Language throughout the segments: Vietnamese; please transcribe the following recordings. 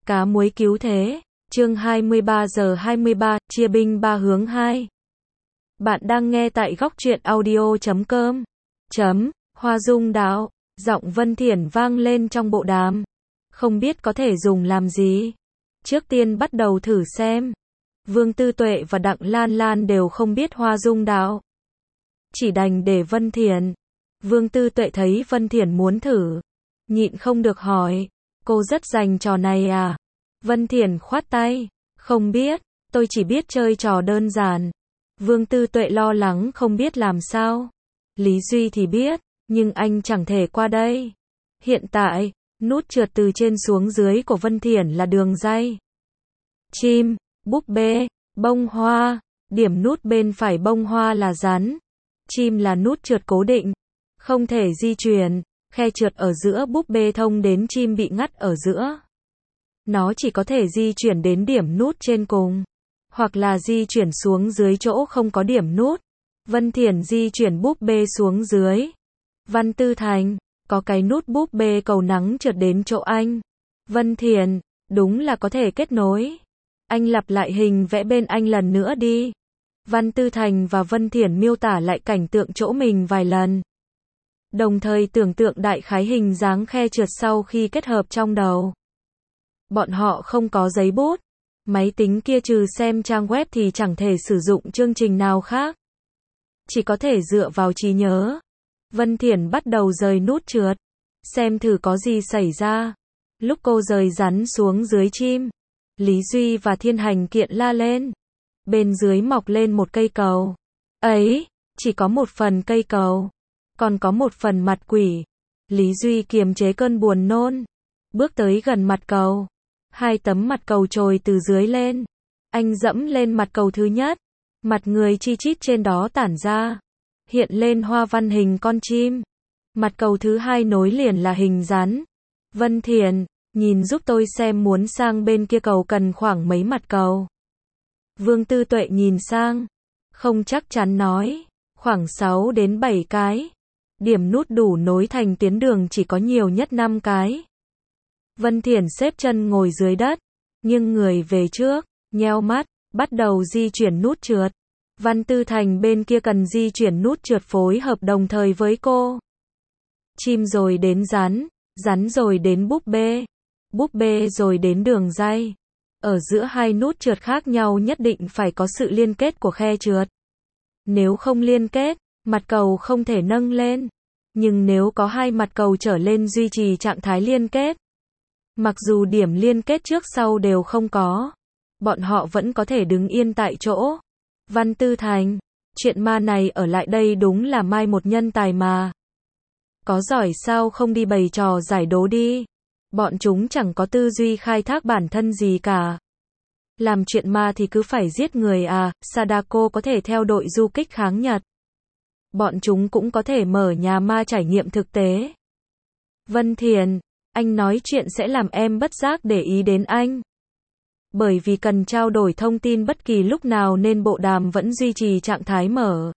Cá muối cứu thế. Chương 23 giờ 23, chia binh 3 hướng 2. Bạn đang nghe tại góc truyện audio.com. Hoa Dung Đạo, giọng Vân Thiển vang lên trong bộ đàm. Không biết có thể dùng làm gì. Trước tiên bắt đầu thử xem. Vương Tư Tuệ và Đặng Lan Lan đều không biết Hoa Dung Đạo. Chỉ đành để Vân Thiển. Vương Tư Tuệ thấy Vân Thiển muốn thử, nhịn không được hỏi, cô rất rành trò này à? Vân Thiển khoát tay, không biết, tôi chỉ biết chơi trò đơn giản. Vương Tư Tuệ lo lắng không biết làm sao. Lý Duy thì biết, nhưng anh chẳng thể qua đây. Hiện tại, nút trượt từ trên xuống dưới của Vân Thiển là đường ray. Chim, búp bê, bông hoa, điểm nút bên phải bông hoa là rắn. Chim là nút trượt cố định, không thể di chuyển, khe trượt ở giữa búp bê thông đến chim bị ngắt ở giữa. Nó chỉ có thể di chuyển đến điểm nút trên cùng, hoặc là di chuyển xuống dưới chỗ không có điểm nút. Vân Thiển di chuyển búp bê xuống dưới. Văn Tư Thành, có cái nút búp bê cầu nắng trượt đến chỗ anh. Vân Thiển, đúng là có thể kết nối. Anh lặp lại hình vẽ bên anh lần nữa đi. Văn Tư Thành và Vân Thiển miêu tả lại cảnh tượng chỗ mình vài lần, đồng thời tưởng tượng đại khái hình dáng khe trượt sau khi kết hợp trong đầu. Bọn họ không có giấy bút, máy tính kia trừ xem trang web thì chẳng thể sử dụng chương trình nào khác. Chỉ có thể dựa vào trí nhớ. Vân Thiển bắt đầu rời nút trượt, xem thử có gì xảy ra. Lúc cô rời rắn xuống dưới chim, Lý Duy và Thiên Hành Kiện la lên. Bên dưới mọc lên một cây cầu. Ấy, chỉ có một phần cây cầu, còn có một phần mặt quỷ. Lý Duy kiềm chế cơn buồn nôn, bước tới gần mặt cầu. Hai tấm mặt cầu trồi từ dưới lên. Anh dẫm lên mặt cầu thứ nhất. Mặt người chi chít trên đó tản ra, hiện lên hoa văn hình con chim. Mặt cầu thứ hai nối liền là hình rắn. Vân Thiển, nhìn giúp tôi xem muốn sang bên kia cầu cần khoảng mấy mặt cầu. Vương Tư Tuệ nhìn sang, không chắc chắn nói, khoảng 6 đến 7 cái. Điểm nút đủ nối thành tuyến đường chỉ có nhiều nhất 5 cái. Vân Thiển xếp chân ngồi dưới đất, nghiêng người về trước, nheo mắt, bắt đầu di chuyển nút trượt. Văn Tư Thành bên kia cần di chuyển nút trượt phối hợp đồng thời với cô. Chim rồi đến rắn, rắn rồi đến búp bê rồi đến đường ray. Ở giữa hai nút trượt khác nhau nhất định phải có sự liên kết của khe trượt. Nếu không liên kết, mặt cầu không thể nâng lên. Nhưng nếu có hai mặt cầu trở lên duy trì trạng thái liên kết, mặc dù điểm liên kết trước sau đều không có, bọn họ vẫn có thể đứng yên tại chỗ. Văn Tư Thành, chuyện ma này ở lại đây đúng là mai một nhân tài mà. Có giỏi sao không đi bày trò giải đố đi. Bọn chúng chẳng có tư duy khai thác bản thân gì cả. Làm chuyện ma thì cứ phải giết người à. Sadako có thể theo đội du kích kháng Nhật. Bọn chúng cũng có thể mở nhà ma trải nghiệm thực tế. Vân Thiển, anh nói chuyện sẽ làm em bất giác để ý đến anh. Bởi vì cần trao đổi thông tin bất kỳ lúc nào nên bộ đàm vẫn duy trì trạng thái mở.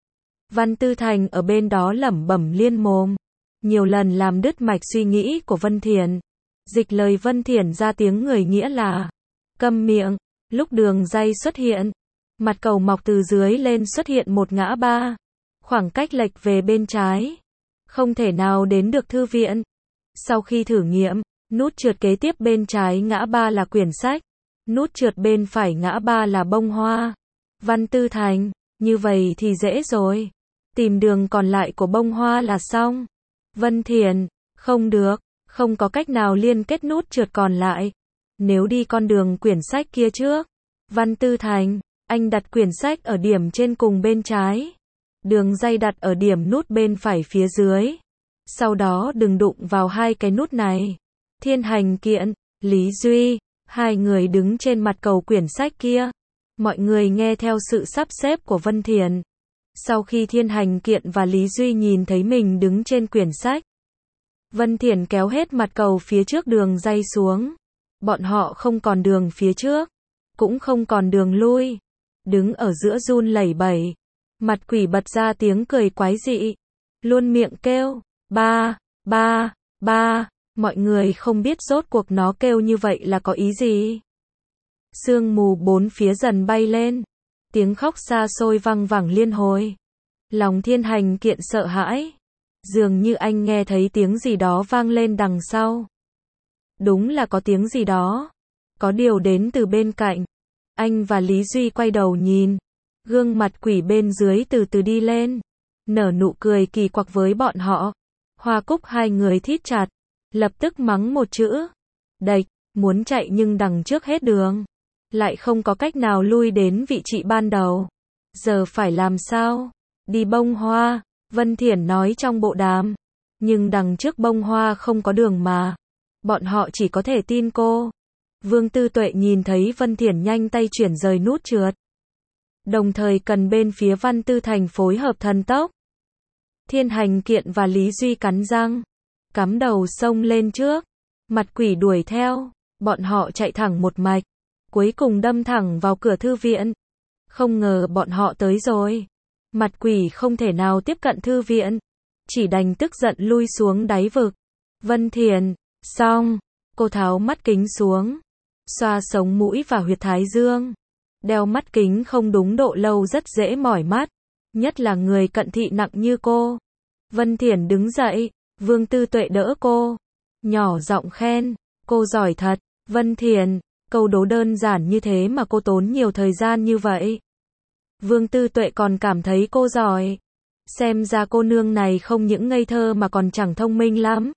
Văn Tư Thành ở bên đó lẩm bẩm liên mồm, nhiều lần làm đứt mạch suy nghĩ của Vân Thiển. Dịch lời Vân Thiển ra tiếng người nghĩa là câm miệng. Lúc đường ray xuất hiện, mặt cầu mọc từ dưới lên xuất hiện một ngã ba. Khoảng cách lệch về bên trái, không thể nào đến được thư viện. Sau khi thử nghiệm, nút trượt kế tiếp bên trái ngã ba là quyển sách. Nút trượt bên phải ngã ba là bông hoa. Văn Tư Thành, như vậy thì dễ rồi. Tìm đường còn lại của bông hoa là xong. Vân Thiển, không được, không có cách nào liên kết nút trượt còn lại. Nếu đi con đường quyển sách kia trước. Văn Tư Thành, anh đặt quyển sách ở điểm trên cùng bên trái. Đường ray đặt ở điểm nút bên phải phía dưới. Sau đó đừng đụng vào hai cái nút này. Thiên Hành Kiện, Lý Duy, hai người đứng trên mặt cầu quyển sách kia. Mọi người nghe theo sự sắp xếp của Vân Thiển. Sau khi Thiên Hành Kiện và Lý Duy nhìn thấy mình đứng trên quyển sách, Vân Thiển kéo hết mặt cầu phía trước đường ray xuống. Bọn họ không còn đường phía trước, cũng không còn đường lui. Đứng ở giữa run lẩy bẩy. Mặt quỷ bật ra tiếng cười quái dị. Luôn miệng kêu, ba, Mọi người không biết rốt cuộc nó kêu như vậy là có ý gì. Sương mù bốn phía dần bay lên. Tiếng khóc xa xôi văng vẳng liên hồi. Lòng Thiên Hành Kiện sợ hãi. Dường như anh nghe thấy tiếng gì đó vang lên đằng sau. Đúng là có tiếng gì đó. Có điều đến từ bên cạnh. Anh và Lý Duy quay đầu nhìn. Gương mặt quỷ bên dưới từ từ đi lên. Nở nụ cười kỳ quặc với bọn họ. Hoa Cúc hai người thít chặt. Lập tức mắng một chữ. Đạch, muốn chạy nhưng đằng trước hết đường. Lại không có cách nào lui đến vị trí ban đầu. Giờ phải làm sao? Đi bông hoa, Vân Thiển nói trong bộ đàm. Nhưng đằng trước bông hoa không có đường mà. Bọn họ chỉ có thể tin cô. Vương Tư Tuệ nhìn thấy Vân Thiển nhanh tay chuyển rời nút trượt. Đồng thời cần bên phía Văn Tư Thành phối hợp thần tốc. Thiên Hành Kiện và Lý Duy cắn răng. Cắm đầu xông lên trước. Mặt quỷ đuổi theo. Bọn họ chạy thẳng một mạch. Cuối cùng đâm thẳng vào cửa thư viện. Không ngờ bọn họ tới rồi. Mặt quỷ không thể nào tiếp cận thư viện. Chỉ đành tức giận lui xuống đáy vực. Vân Thiển, xong. Cô tháo mắt kính xuống. Xoa sống mũi và huyệt thái dương. Đeo mắt kính không đúng độ lâu rất dễ mỏi mắt. Nhất là người cận thị nặng như cô. Vân Thiển đứng dậy. Vương Tư Tuệ đỡ cô. Nhỏ giọng khen. Cô giỏi thật. Vân Thiển. Câu đố đơn giản như thế mà cô tốn nhiều thời gian như vậy. Vương Tư Tuệ còn cảm thấy cô giỏi. Xem ra cô nương này không những ngây thơ mà còn chẳng thông minh lắm.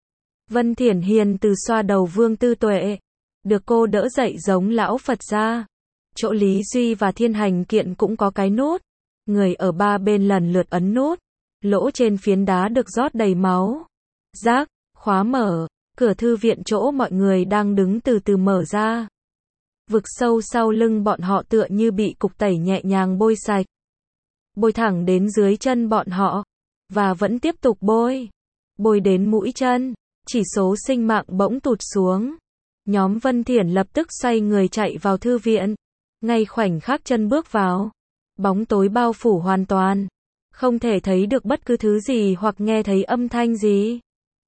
Vân Thiển hiền từ xoa đầu Vương Tư Tuệ. Được cô đỡ dậy giống lão Phật gia. Chỗ Lý Duy và Thiên Hành Kiện cũng có cái nút. Người ở ba bên lần lượt ấn nút. Lỗ trên phiến đá được rót đầy máu. Rác, khóa mở. Cửa thư viện chỗ mọi người đang đứng từ từ mở ra. Vực sâu sau lưng bọn họ tựa như bị cục tẩy nhẹ nhàng bôi sạch. Bôi thẳng đến dưới chân bọn họ. Và vẫn tiếp tục bôi. Bôi đến mũi chân. Chỉ số sinh mạng bỗng tụt xuống. Nhóm Vân Thiển lập tức xoay người chạy vào thư viện. Ngay khoảnh khắc chân bước vào. Bóng tối bao phủ hoàn toàn. Không thể thấy được bất cứ thứ gì hoặc nghe thấy âm thanh gì.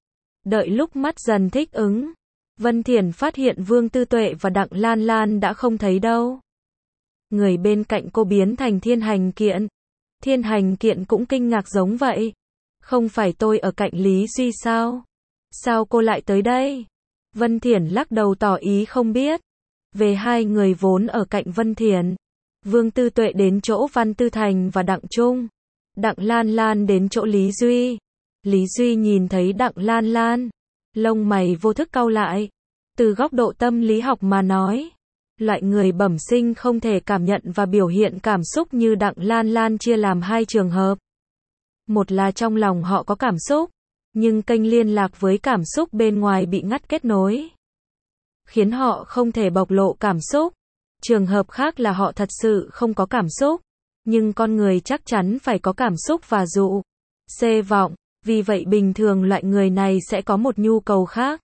Đợi lúc mắt dần thích ứng. Vân Thiển phát hiện Vương Tư Tuệ và Đặng Lan Lan đã không thấy đâu. Người bên cạnh cô biến thành Thiên Hành Kiện. Thiên Hành Kiện cũng kinh ngạc giống vậy. Không phải tôi ở cạnh Lý Duy sao? Sao cô lại tới đây? Vân Thiển lắc đầu tỏ ý không biết. Về hai người vốn ở cạnh Vân Thiển. Vương Tư Tuệ đến chỗ Văn Tư Thành và Đặng Trung. Đặng Lan Lan đến chỗ Lý Duy. Lý Duy nhìn thấy Đặng Lan Lan. Lông mày vô thức cau lại. Từ góc độ tâm lý học mà nói. Loại người bẩm sinh không thể cảm nhận và biểu hiện cảm xúc như Đặng Lan Lan chia làm hai trường hợp. Một là trong lòng họ có cảm xúc. Nhưng kênh liên lạc với cảm xúc bên ngoài bị ngắt kết nối. Khiến họ không thể bộc lộ cảm xúc. Trường hợp khác là họ thật sự không có cảm xúc. Nhưng con người chắc chắn phải có cảm xúc và dụ. Vọng. Vì vậy bình thường loại người này sẽ có một nhu cầu khác.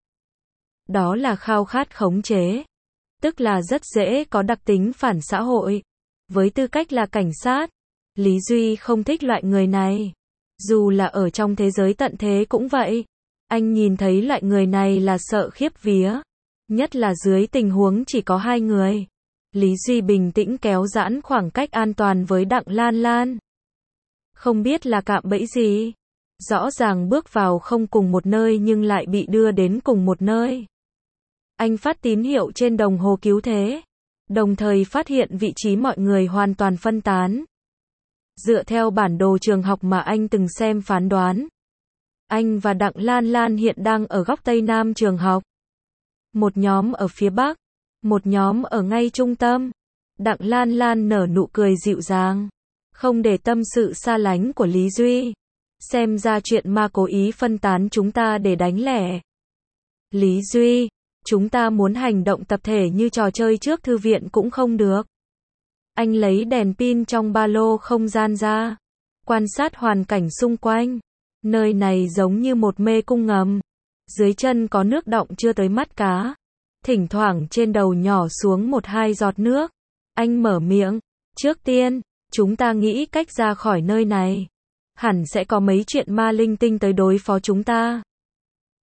Đó là khao khát khống chế. Tức là rất dễ có đặc tính phản xã hội. Với tư cách là cảnh sát, Lý Duy không thích loại người này. Dù là ở trong thế giới tận thế cũng vậy. Anh nhìn thấy loại người này là sợ khiếp vía. Nhất là dưới tình huống chỉ có hai người. Lý Duy bình tĩnh kéo giãn khoảng cách an toàn với Đặng Lan Lan. Không biết là cạm bẫy gì. Rõ ràng bước vào không cùng một nơi nhưng lại bị đưa đến cùng một nơi. Anh phát tín hiệu trên đồng hồ cứu thế. Đồng thời phát hiện vị trí mọi người hoàn toàn phân tán. Dựa theo bản đồ trường học mà anh từng xem phán đoán. Anh và Đặng Lan Lan hiện đang ở góc Tây Nam trường học. Một nhóm ở phía Bắc. Một nhóm ở ngay trung tâm. Đặng Lan Lan nở nụ cười dịu dàng. Không để tâm sự xa lánh của Lý Duy. Xem ra chuyện ma cố ý phân tán chúng ta để đánh lẻ. Lý Duy, chúng ta muốn hành động tập thể như trò chơi trước thư viện cũng không được. Anh lấy đèn pin trong ba lô không gian ra. Quan sát hoàn cảnh xung quanh. Nơi này giống như một mê cung ngầm. Dưới chân có nước đọng chưa tới mắt cá. Thỉnh thoảng trên đầu nhỏ xuống một hai giọt nước. Anh mở miệng. Trước tiên, chúng ta nghĩ cách ra khỏi nơi này. Hẳn sẽ có mấy chuyện ma linh tinh tới đối phó chúng ta.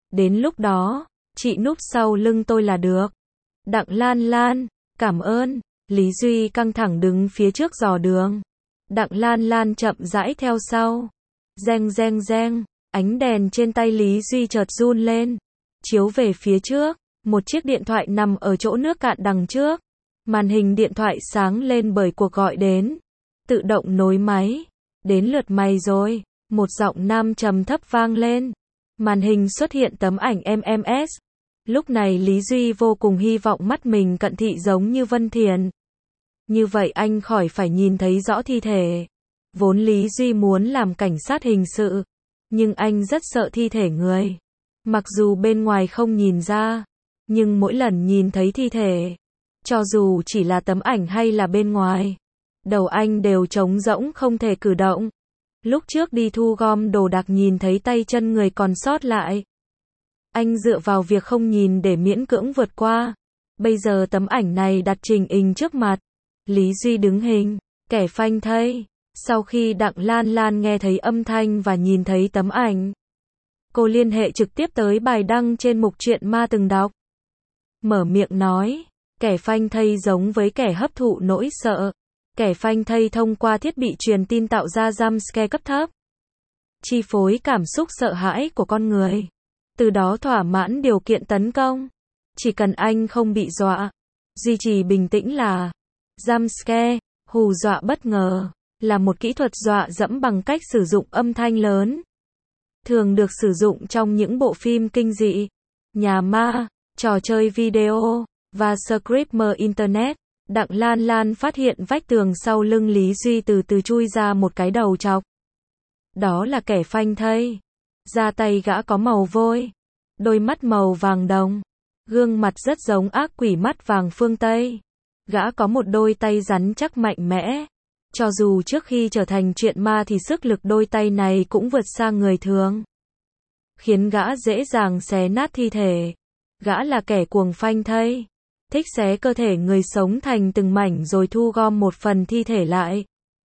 Đến lúc đó, chị núp sau lưng tôi là được. Đặng Lan Lan, cảm ơn. Lý Duy căng thẳng đứng phía trước dò đường. Đặng Lan Lan chậm rãi theo sau. Reng reng reng, ánh đèn trên tay Lý Duy chợt run lên. Chiếu về phía trước, một chiếc điện thoại nằm ở chỗ nước cạn đằng trước. Màn hình điện thoại sáng lên bởi cuộc gọi đến. Tự động nối máy. Đến lượt mày rồi. Một giọng nam trầm thấp vang lên. Màn hình xuất hiện tấm ảnh MMS. Lúc này Lý Duy vô cùng hy vọng mắt mình cận thị giống như Vân Thiền. Như vậy anh khỏi phải nhìn thấy rõ thi thể. Vốn Lý Duy muốn làm cảnh sát hình sự, nhưng anh rất sợ thi thể người. Mặc dù bên ngoài không nhìn ra, nhưng mỗi lần nhìn thấy thi thể, cho dù chỉ là tấm ảnh hay là bên ngoài, đầu anh đều trống rỗng không thể cử động. Lúc trước đi thu gom đồ đạc nhìn thấy tay chân người còn sót lại. Anh dựa vào việc không nhìn để miễn cưỡng vượt qua. Bây giờ tấm ảnh này đặt trình hình trước mặt. Lý Duy đứng hình, kẻ phanh thây. Sau khi Đặng Lan Lan nghe thấy âm thanh và nhìn thấy tấm ảnh, cô liên hệ trực tiếp tới bài đăng trên mục truyện ma từng đọc. Mở miệng nói, kẻ phanh thây giống với kẻ hấp thụ nỗi sợ. Kẻ phanh thây thông qua thiết bị truyền tin tạo ra jumpscare cấp thấp, chi phối cảm xúc sợ hãi của con người, từ đó thỏa mãn điều kiện tấn công. Chỉ cần anh không bị dọa, duy trì bình tĩnh là jumpscare, hù dọa bất ngờ, là một kỹ thuật dọa dẫm bằng cách sử dụng âm thanh lớn. Thường được sử dụng trong những bộ phim kinh dị, nhà ma, trò chơi video, và screamer internet. Đặng Lan Lan phát hiện vách tường sau lưng Lý Duy từ từ chui ra một cái đầu trọc. Đó là kẻ phanh thây. Da tay gã có màu vôi, đôi mắt màu vàng đồng, gương mặt rất giống ác quỷ mắt vàng phương Tây. Gã có một đôi tay rắn chắc mạnh mẽ. Cho dù trước khi trở thành chuyện ma thì sức lực đôi tay này cũng vượt xa người thường, khiến gã dễ dàng xé nát thi thể. Gã là kẻ cuồng phanh thây, thích xé cơ thể người sống thành từng mảnh rồi thu gom một phần thi thể lại.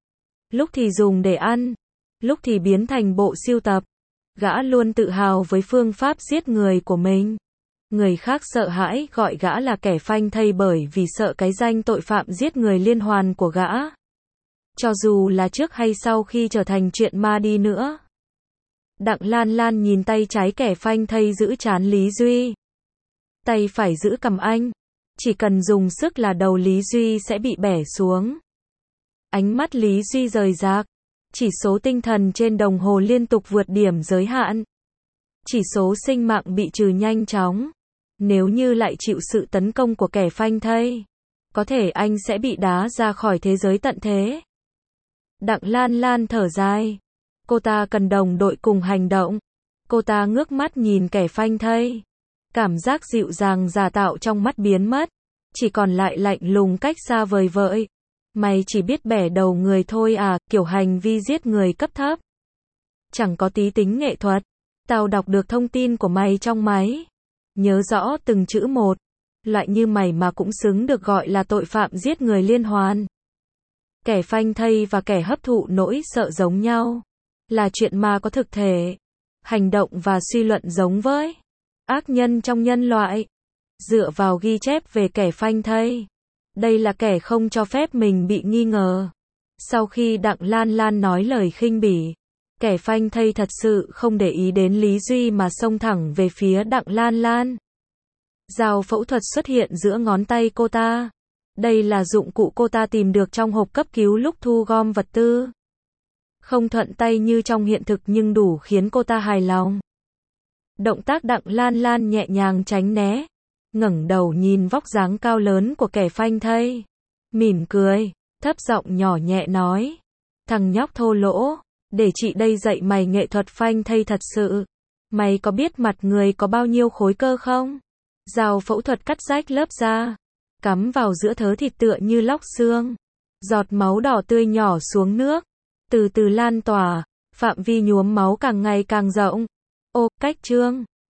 Lúc thì dùng để ăn, lúc thì biến thành bộ sưu tập. Gã luôn tự hào với phương pháp giết người của mình. Người khác sợ hãi gọi gã là kẻ phanh thây bởi vì sợ cái danh tội phạm giết người liên hoàn của gã. Cho dù là trước hay sau khi trở thành chuyện ma đi nữa. Đặng Lan Lan nhìn tay trái kẻ phanh thây giữ trán Lý Duy. Tay phải giữ cằm anh. Chỉ cần dùng sức là đầu Lý Duy sẽ bị bẻ xuống. Ánh mắt Lý Duy rời rạc. Chỉ số tinh thần trên đồng hồ liên tục vượt điểm giới hạn. Chỉ số sinh mạng bị trừ nhanh chóng. Nếu như lại chịu sự tấn công của kẻ phanh thây, có thể anh sẽ bị đá ra khỏi thế giới tận thế. Đặng Lan Lan thở dài. Cô ta cần đồng đội cùng hành động. Cô ta ngước mắt nhìn kẻ phanh thây. Cảm giác dịu dàng giả tạo trong mắt biến mất. Chỉ còn lại lạnh lùng cách xa vời vợi. Mày chỉ biết bẻ đầu người thôi à, kiểu hành vi giết người cấp thấp. Chẳng có tí tính nghệ thuật. Tao đọc được thông tin của mày trong máy. Nhớ rõ từng chữ một. Loại như mày mà cũng xứng được gọi là tội phạm giết người liên hoàn. Kẻ phanh thây và kẻ hấp thụ nỗi sợ giống nhau. Là chuyện ma có thực thể. Hành động và suy luận giống với ác nhân trong nhân loại. Dựa vào ghi chép về kẻ phanh thây, đây là kẻ không cho phép mình bị nghi ngờ. Sau khi Đặng Lan Lan nói lời khinh bỉ, kẻ phanh thây thật sự không để ý đến Lý Duy mà xông thẳng về phía Đặng Lan Lan. Dao phẫu thuật xuất hiện giữa ngón tay cô ta. Đây là dụng cụ cô ta tìm được trong hộp cấp cứu lúc thu gom vật tư. Không thuận tay như trong hiện thực nhưng đủ khiến cô ta hài lòng. Động tác Đặng Lan Lan nhẹ nhàng tránh né, ngẩng đầu nhìn vóc dáng cao lớn của kẻ phanh thây, mỉm cười, thấp giọng nhỏ nhẹ nói: "Thằng nhóc thô lỗ, để chị đây dạy mày nghệ thuật phanh thây thật sự. Mày có biết mặt người có bao nhiêu khối cơ không?" Dao phẫu thuật cắt rách lớp da, cắm vào giữa thớ thịt tựa như lóc xương. Giọt máu đỏ tươi nhỏ xuống nước, từ từ lan tỏa, phạm vi nhuốm máu càng ngày càng rộng. Ô, cách chương